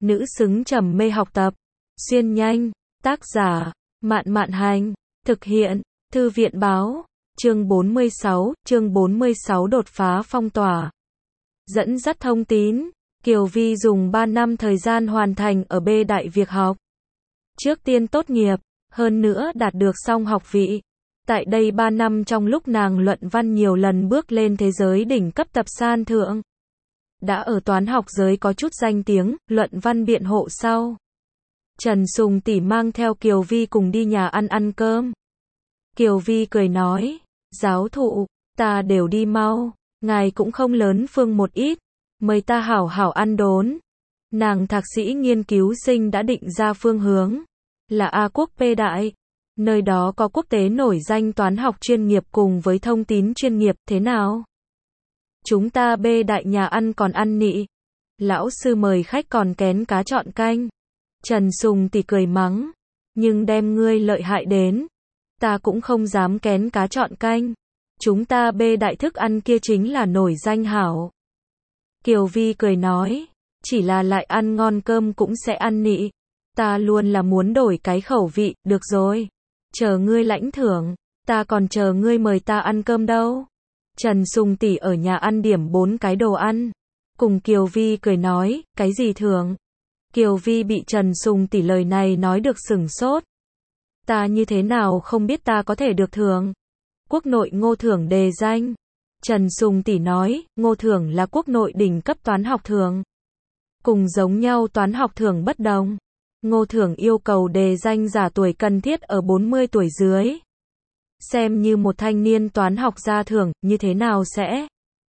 nữ xứng trầm mê học tập. Xuyên nhanh, tác giả, Mạn Mạn Hành, thực hiện, Thư viện báo, chương 46 đột phá phong tỏa. Dẫn dắt thông tín, Kiều Vi dùng 3 năm thời gian hoàn thành ở B Đại việc học. Trước tiên tốt nghiệp, hơn nữa đạt được xong học vị. Tại đây 3 năm trong lúc nàng luận văn nhiều lần bước lên thế giới đỉnh cấp tập san thượng. Đã ở toán học giới có chút danh tiếng, luận văn biện hộ sau. Trần Sùng tỷ mang theo Kiều Vi cùng đi nhà ăn cơm. Kiều Vi cười nói, giáo thụ, ta đều đi mau, ngài cũng không lớn phương một ít, mời ta hảo hảo ăn đốn. Nàng thạc sĩ nghiên cứu sinh đã định ra phương hướng, là A Quốc P Đại. Nơi đó có quốc tế nổi danh toán học chuyên nghiệp cùng với thông tín chuyên nghiệp, thế nào? Chúng ta B Đại nhà ăn còn ăn nị. Lão sư mời khách còn kén cá chọn canh. Trần Sùng tỷ cười mắng, nhưng đem ngươi lợi hại đến, ta cũng không dám kén cá chọn canh. Chúng ta B Đại thức ăn kia chính là nổi danh hảo. Kiều Vi cười nói, chỉ là lại ăn ngon cơm cũng sẽ ăn nị. Ta luôn là muốn đổi cái khẩu vị, được rồi. Chờ ngươi lãnh thưởng, ta còn chờ ngươi mời ta ăn cơm đâu. Trần Sùng tỷ ở nhà ăn điểm 4 cái đồ ăn. Cùng Kiều Vi cười nói, cái gì thưởng? Kiều Vi bị Trần Sùng tỷ lời này nói được sửng sốt. Ta như thế nào không biết ta có thể được thưởng? Quốc nội Ngô thưởng đề danh. Trần Sùng tỷ nói, Ngô thưởng là quốc nội đỉnh cấp toán học thưởng. Cùng giống nhau toán học thưởng bất đồng. Ngô thưởng yêu cầu đề danh giả tuổi cần thiết ở 40 tuổi dưới. Xem như một thanh niên toán học ra thưởng, như thế nào sẽ?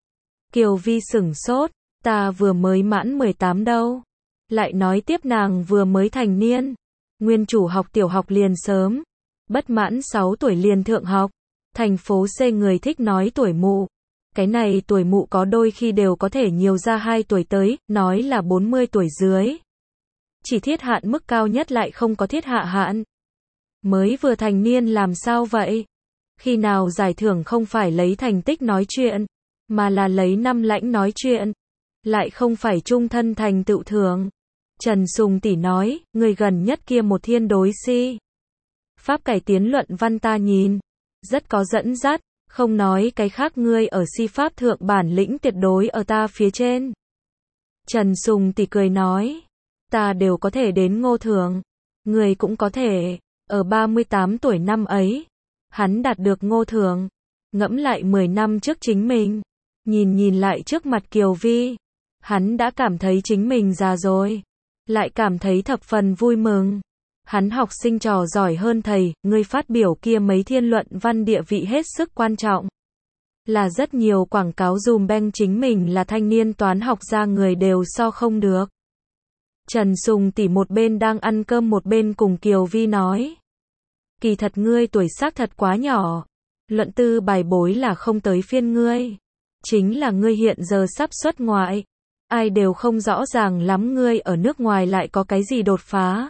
Kiều Vi sửng sốt, ta vừa mới mãn 18 đâu. Lại nói tiếp nàng vừa mới thành niên. Nguyên chủ học tiểu học liền sớm. Bất mãn 6 tuổi liền thượng học. Thành phố C người thích nói tuổi mụ. Cái này tuổi mụ có đôi khi đều có thể nhiều ra 2 tuổi tới, nói là 40 tuổi dưới. Chỉ thiết hạn mức cao nhất lại không có thiết hạ hạn. Mới vừa thành niên làm sao vậy? Khi nào giải thưởng không phải lấy thành tích nói chuyện, mà là lấy năm lãnh nói chuyện. Lại không phải chung thân thành tựu thưởng. Trần Sùng tỷ nói, người gần nhất kia một thiên đối si. Pháp cải tiến luận văn ta nhìn. Rất có dẫn dắt, không nói cái khác ngươi ở si pháp thượng bản lĩnh tuyệt đối ở ta phía trên. Trần Sùng tỷ cười nói, ta đều có thể đến Ngô thưởng. Người cũng có thể, ở 38 tuổi năm ấy. Hắn đạt được Ngô thưởng. Ngẫm lại 10 năm trước chính mình. Nhìn lại trước mặt Kiều Vi. Hắn đã cảm thấy chính mình già rồi. Lại cảm thấy thập phần vui mừng. Hắn học sinh trò giỏi hơn thầy, người phát biểu kia mấy thiên luận văn địa vị hết sức quan trọng. Là rất nhiều quảng cáo dùm beng chính mình là thanh niên toán học ra người đều so không được. Trần Sùng tỷ một bên đang ăn cơm một bên cùng Kiều Vi nói. Kỳ thật ngươi tuổi xác thật quá nhỏ. Luận tư bài bối là không tới phiên ngươi. Chính là ngươi hiện giờ sắp xuất ngoại. Ai đều không rõ ràng lắm ngươi ở nước ngoài lại có cái gì đột phá.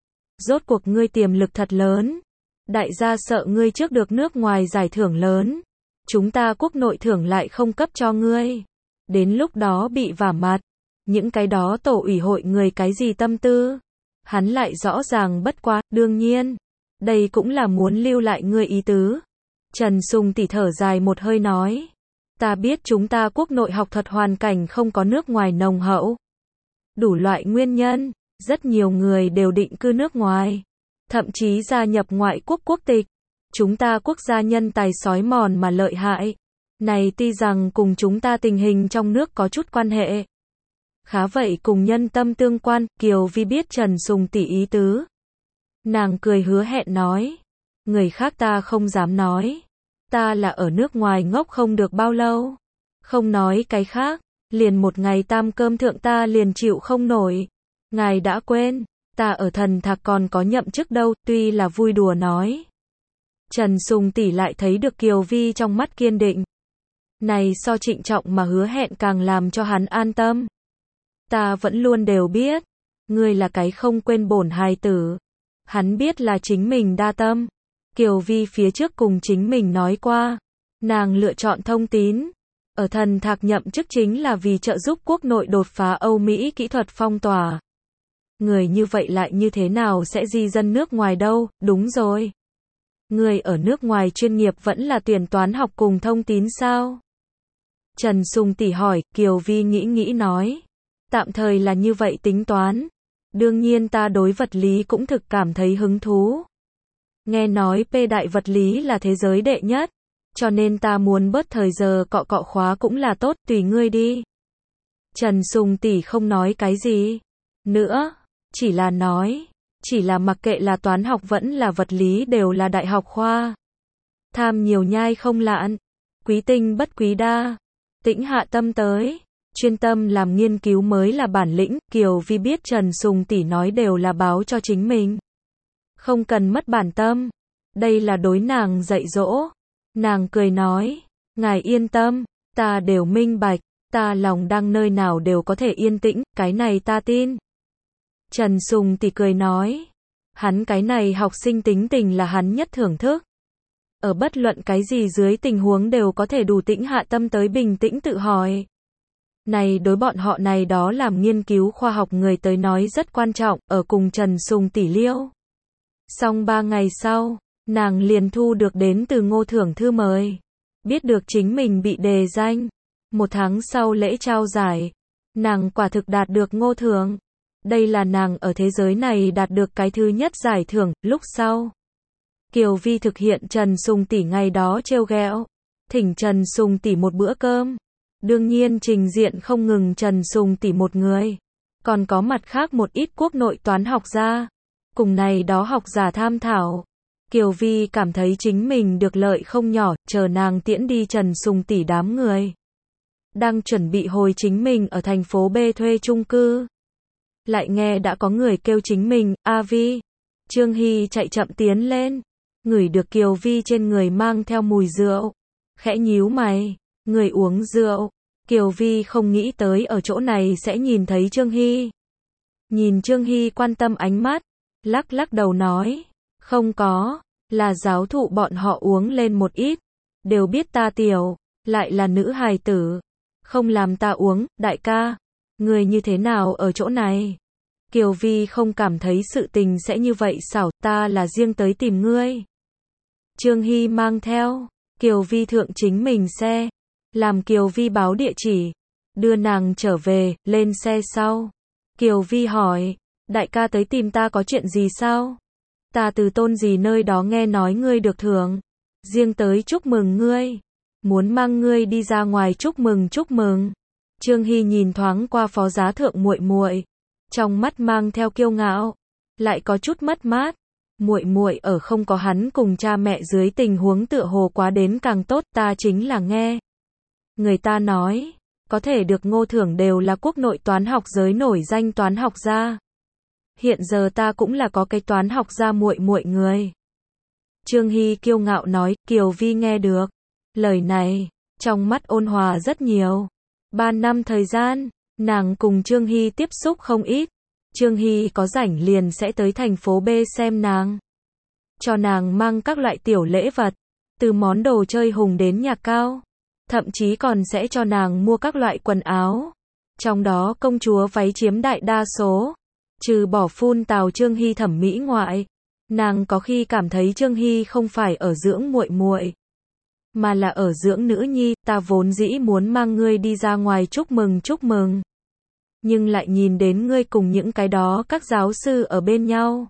Rốt cuộc ngươi tiềm lực thật lớn. Đại gia sợ ngươi trước được nước ngoài giải thưởng lớn. Chúng ta quốc nội thưởng lại không cấp cho ngươi. Đến lúc đó bị vả mặt. Những cái đó tổ ủy hội người cái gì tâm tư. Hắn lại rõ ràng bất quá, đương nhiên. Đây cũng là muốn lưu lại ngươi ý tứ. Trần Sùng tỷ thở dài một hơi nói. Ta biết chúng ta quốc nội học thuật hoàn cảnh không có nước ngoài nồng hậu. Đủ loại nguyên nhân, rất nhiều người đều định cư nước ngoài. Thậm chí gia nhập ngoại quốc quốc tịch. Chúng ta quốc gia nhân tài sói mòn mà lợi hại. Này tuy rằng cùng chúng ta tình hình trong nước có chút quan hệ. Khá vậy cùng nhân tâm tương quan, Kiều Vi biết Trần Sùng tỷ ý tứ. Nàng cười hứa hẹn nói. Người khác ta không dám nói. Ta là ở nước ngoài ngốc không được bao lâu. Không nói cái khác, liền một ngày tam cơm thượng ta liền chịu không nổi. Ngài đã quên, ta ở thần thạc còn có nhậm chức đâu, tuy là vui đùa nói. Trần Sùng tỷ lại thấy được Kiều Vi trong mắt kiên định. Này so trịnh trọng mà hứa hẹn càng làm cho hắn an tâm. Ta vẫn luôn đều biết, ngươi là cái không quên bổn hài tử. Hắn biết là chính mình đa tâm. Kiều Vi phía trước cùng chính mình nói qua, nàng lựa chọn thông tín. Ở thần thạc nhậm chức chính là vì trợ giúp quốc nội đột phá Âu Mỹ kỹ thuật phong tỏa. người như vậy lại như thế nào sẽ di dân nước ngoài đâu, đúng rồi. Người ở nước ngoài chuyên nghiệp vẫn là tuyển toán học cùng thông tín sao? Trần Sùng Tỷ hỏi, Kiều Vi nghĩ nói. Tạm thời là như vậy tính toán. Đương nhiên ta đối vật lý cũng thực cảm thấy hứng thú. Nghe nói P đại vật lý là thế giới đệ nhất. Cho nên ta muốn bớt thời giờ cọ cọ khóa cũng là tốt, tùy ngươi đi. Trần Sùng Tỷ không nói cái gì nữa. Chỉ là nói. Chỉ là mặc kệ là toán học vẫn là vật lý đều là đại học khoa. Tham nhiều nhai không lạn. Quý tinh bất quý đa. Tĩnh hạ tâm tới. Chuyên tâm làm nghiên cứu mới là bản lĩnh. Kiều Vi biết Trần Sùng Tỷ nói đều là báo cho chính mình. Không cần mất bản tâm. Đây là đối nàng dạy dỗ. Nàng cười nói. Ngài yên tâm. Ta đều minh bạch. Ta lòng đang nơi nào đều có thể yên tĩnh. Cái này ta tin. Trần Sùng Tỷ cười nói. Hắn cái này học sinh tính tình là hắn nhất thưởng thức. Ở bất luận cái gì dưới tình huống đều có thể đủ tĩnh hạ tâm tới bình tĩnh tự hỏi. Này đối bọn họ này đó làm nghiên cứu khoa học người tới nói rất quan trọng, ở cùng Trần Sùng Tỷ liêu. Xong 3 ngày sau, nàng liền thu được đến từ Ngô Thưởng thư mời. Biết được chính mình bị đề danh. 1 tháng sau lễ trao giải, nàng quả thực đạt được Ngô Thưởng. Đây là nàng ở thế giới này đạt được cái thứ nhất giải thưởng, lúc sau. Kiều Vi thực hiện Trần Sùng Tỷ ngày đó trêu ghẹo, thỉnh Trần Sùng Tỷ một bữa cơm. Đương nhiên trình diện không ngừng Trần Sùng Tỷ một người, còn có mặt khác một ít quốc nội toán học gia, cùng này đó học giả tham thảo. Kiều Vi cảm thấy chính mình được lợi không nhỏ, chờ nàng tiễn đi Trần Sùng Tỷ đám người. Đang chuẩn bị hồi chính mình ở thành phố B thuê chung cư. Lại nghe đã có người kêu chính mình, A Vi. Trương Hy chạy chậm tiến lên, ngửi được Kiều Vi trên người mang theo mùi rượu. Khẽ nhíu mày, người uống rượu. Kiều Vi không nghĩ tới ở chỗ này sẽ nhìn thấy Trương Hy. Nhìn Trương Hy quan tâm ánh mắt, lắc đầu nói, không có, là giáo thụ bọn họ uống lên một ít. Đều biết ta tiểu, lại là nữ hài tử. Không làm ta uống, đại ca. Người như thế nào ở chỗ này? Kiều Vi không cảm thấy sự tình sẽ như vậy xảo, ta là riêng tới tìm ngươi. Trương Hy mang theo, Kiều Vi thượng chính mình xe, làm Kiều Vi báo địa chỉ, đưa nàng trở về, lên xe sau. Kiều Vi hỏi, đại ca tới tìm ta có chuyện gì sao? Ta từ Tôn gì nơi đó nghe nói ngươi được thưởng, riêng tới chúc mừng ngươi, muốn mang ngươi đi ra ngoài chúc mừng. Trương Hy nhìn thoáng qua phó giá thượng muội muội, trong mắt mang theo kiêu ngạo, lại có chút mất mát. Muội muội ở không có hắn cùng cha mẹ dưới tình huống tựa hồ quá đến càng tốt, ta chính là nghe người ta nói, có thể được Ngô Thưởng đều là quốc nội toán học giới nổi danh toán học gia. Hiện giờ ta cũng là có cái toán học gia muội muội người. Trương Hy kiêu ngạo nói, Kiều Vi nghe được lời này, trong mắt ôn hòa rất nhiều. 3 năm thời gian, nàng cùng Trương Hy tiếp xúc không ít. Trương Hy có rảnh liền sẽ tới thành phố B xem nàng. Cho nàng mang các loại tiểu lễ vật, từ món đồ chơi hùng đến nhạc cao. Thậm chí còn sẽ cho nàng mua các loại quần áo. Trong đó công chúa váy chiếm đại đa số. Trừ bỏ phun tào Trương Hy thẩm mỹ ngoại, nàng có khi cảm thấy Trương Hy không phải ở dưỡng muội muội, mà là ở dưỡng nữ nhi. Ta vốn dĩ muốn mang ngươi đi ra ngoài chúc mừng. Nhưng lại nhìn đến ngươi cùng những cái đó các giáo sư ở bên nhau.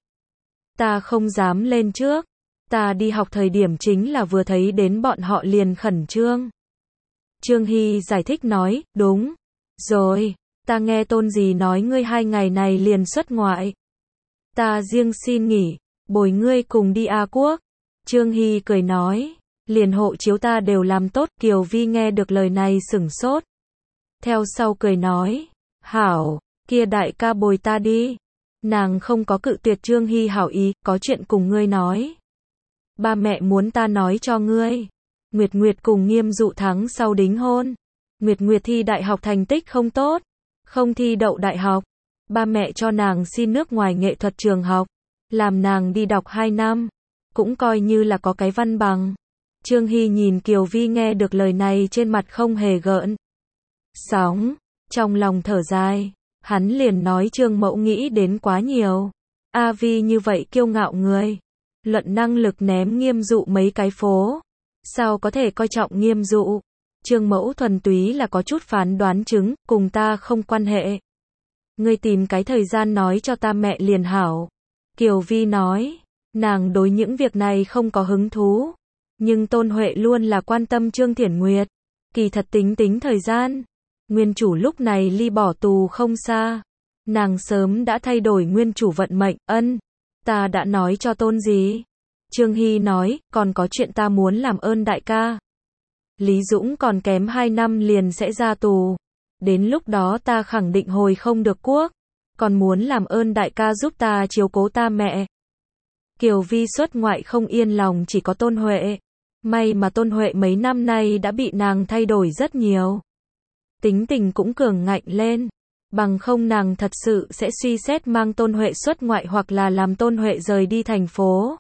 Ta không dám lên trước. Ta đi học thời điểm chính là vừa thấy đến bọn họ liền khẩn trương. Trương Hy giải thích nói, đúng rồi, ta nghe Tôn gì nói ngươi 2 ngày này liền xuất ngoại. Ta riêng xin nghỉ, bồi ngươi cùng đi A Quốc. Trương Hy cười nói, liền hộ chiếu ta đều làm tốt. Kiều Vi nghe được lời này sửng sốt. Theo sau cười nói, hảo, kia đại ca bồi ta đi. Nàng không có cự tuyệt Trương Hy hảo ý, có chuyện cùng ngươi nói. Ba mẹ muốn ta nói cho ngươi. Nguyệt cùng Nghiêm Dụ tháng sau đính hôn. Nguyệt thi đại học thành tích không tốt, không thi đậu đại học. Ba mẹ cho nàng xin nước ngoài nghệ thuật trường học, làm nàng đi đọc 2 năm, cũng coi như là có cái văn bằng. Trương Hy nhìn Kiều Vi nghe được lời này trên mặt không hề gợn sóng, trong lòng thở dài. Hắn liền nói Trương Mẫu nghĩ đến quá nhiều. A Vi như vậy kiêu ngạo người. Luận năng lực ném Nghiêm Dụ mấy cái phố. Sao có thể coi trọng Nghiêm Dụ? Trương Mẫu thuần túy là có chút phán đoán chứng, cùng ta không quan hệ. Ngươi tìm cái thời gian nói cho ta mẹ liền hảo. Kiều Vi nói, nàng đối những việc này không có hứng thú. Nhưng Tôn Huệ luôn là quan tâm Trương Thiển Nguyệt. Kỳ thật tính thời gian. Nguyên chủ lúc này ly bỏ tù không xa. Nàng sớm đã thay đổi nguyên chủ vận mệnh, ta đã nói cho Tôn gì? Trương Hy nói, còn có chuyện ta muốn làm ơn đại ca. Lý Dũng còn kém 2 năm liền sẽ ra tù. Đến lúc đó ta khẳng định hồi không được quốc. Còn muốn làm ơn đại ca giúp ta chiếu cố ta mẹ. Kiều Vi xuất ngoại không yên lòng chỉ có Tôn Huệ. May mà Tôn Huệ mấy năm nay đã bị nàng thay đổi rất nhiều. Tính tình cũng cường ngạnh lên. Bằng không nàng thật sự sẽ suy xét mang Tôn Huệ xuất ngoại hoặc là làm Tôn Huệ rời đi thành phố.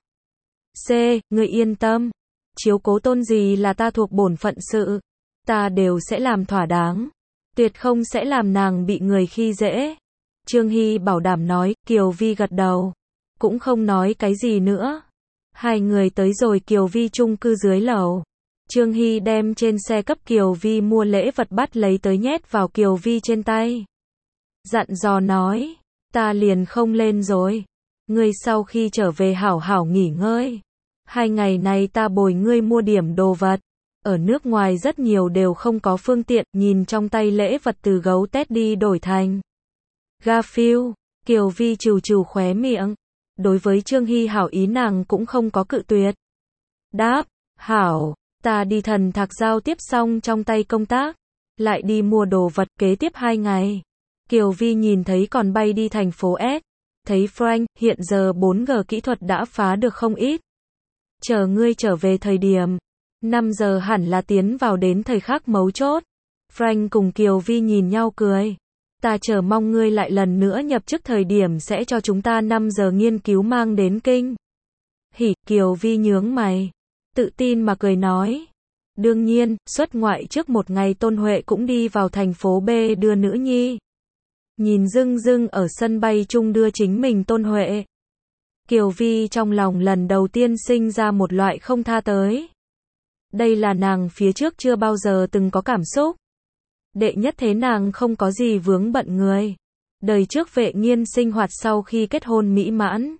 Ngươi yên tâm. Chiếu cố Tôn gì là ta thuộc bổn phận sự. Ta đều sẽ làm thỏa đáng. Tuyệt không sẽ làm nàng bị người khi dễ. Trương Hy bảo đảm nói, Kiều Vi gật đầu. Cũng không nói cái gì nữa. Hai người tới rồi Kiều Vi chung cư dưới lầu. Trương Hy đem trên xe cấp Kiều Vi mua lễ vật bắt lấy tới nhét vào Kiều Vi trên tay. Dặn dò nói, ta liền không lên rồi. Ngươi sau khi trở về hảo hảo nghỉ ngơi. 2 ngày này ta bồi ngươi mua điểm đồ vật. Ở nước ngoài rất nhiều đều không có phương tiện, nhìn trong tay lễ vật từ gấu Teddy đổi thành Garfield. Kiều Vi trừ khóe miệng. Đối với Trương Hy hảo ý nàng cũng không có cự tuyệt. Đáp, hảo, ta đi thần thạc giao tiếp xong trong tay công tác. Lại đi mua đồ vật kế tiếp 2 ngày. Kiều Vi nhìn thấy còn bay đi thành phố S. Thấy Frank, hiện giờ 4G kỹ thuật đã phá được không ít. Chờ ngươi trở về thời điểm 5 giờ hẳn là tiến vào đến thời khắc mấu chốt. Frank cùng Kiều Vi nhìn nhau cười. Ta chờ mong ngươi lại lần nữa nhập chức thời điểm sẽ cho chúng ta 5 giờ nghiên cứu mang đến kinh. Hỉ, Kiều Vi nhướng mày. Tự tin mà cười nói. Đương nhiên, xuất ngoại trước một ngày Tôn Huệ cũng đi vào thành phố B đưa nữ nhi. Nhìn dưng ở sân bay chung đưa chính mình Tôn Huệ. Kiều Vi trong lòng lần đầu tiên sinh ra một loại không tha tới. Đây là nàng phía trước chưa bao giờ từng có cảm xúc. Đệ nhất thế nàng không có gì vướng bận người. Đời trước Vệ Nghiên sinh hoạt sau khi kết hôn mỹ mãn.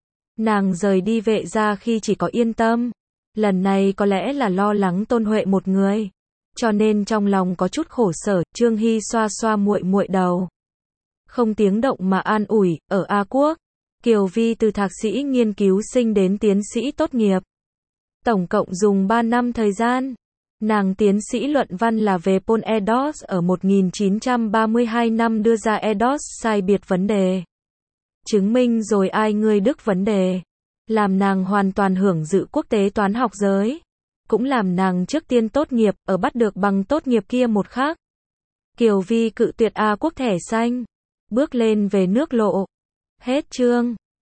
Nàng rời đi Vệ gia khi chỉ có yên tâm. Lần này có lẽ là lo lắng Tôn Huệ một người. Cho nên trong lòng có chút khổ sở, Trương Hy xoa xoa muội đầu. Không tiếng động mà an ủi, ở A Quốc. Kiều Vi từ thạc sĩ nghiên cứu sinh đến tiến sĩ tốt nghiệp. Tổng cộng dùng 3 năm thời gian. Nàng tiến sĩ luận văn là về Paul Edos ở 1932 năm đưa ra Edos sai biệt vấn đề. Chứng minh rồi ai ngươi Đức vấn đề. Làm nàng hoàn toàn hưởng dự quốc tế toán học giới. Cũng làm nàng trước tiên tốt nghiệp, ở bắt được bằng tốt nghiệp kia một khắc. Kiều Vi cự tuyệt A Quốc thẻ xanh. Bước lên về nước lộ. Hết chương.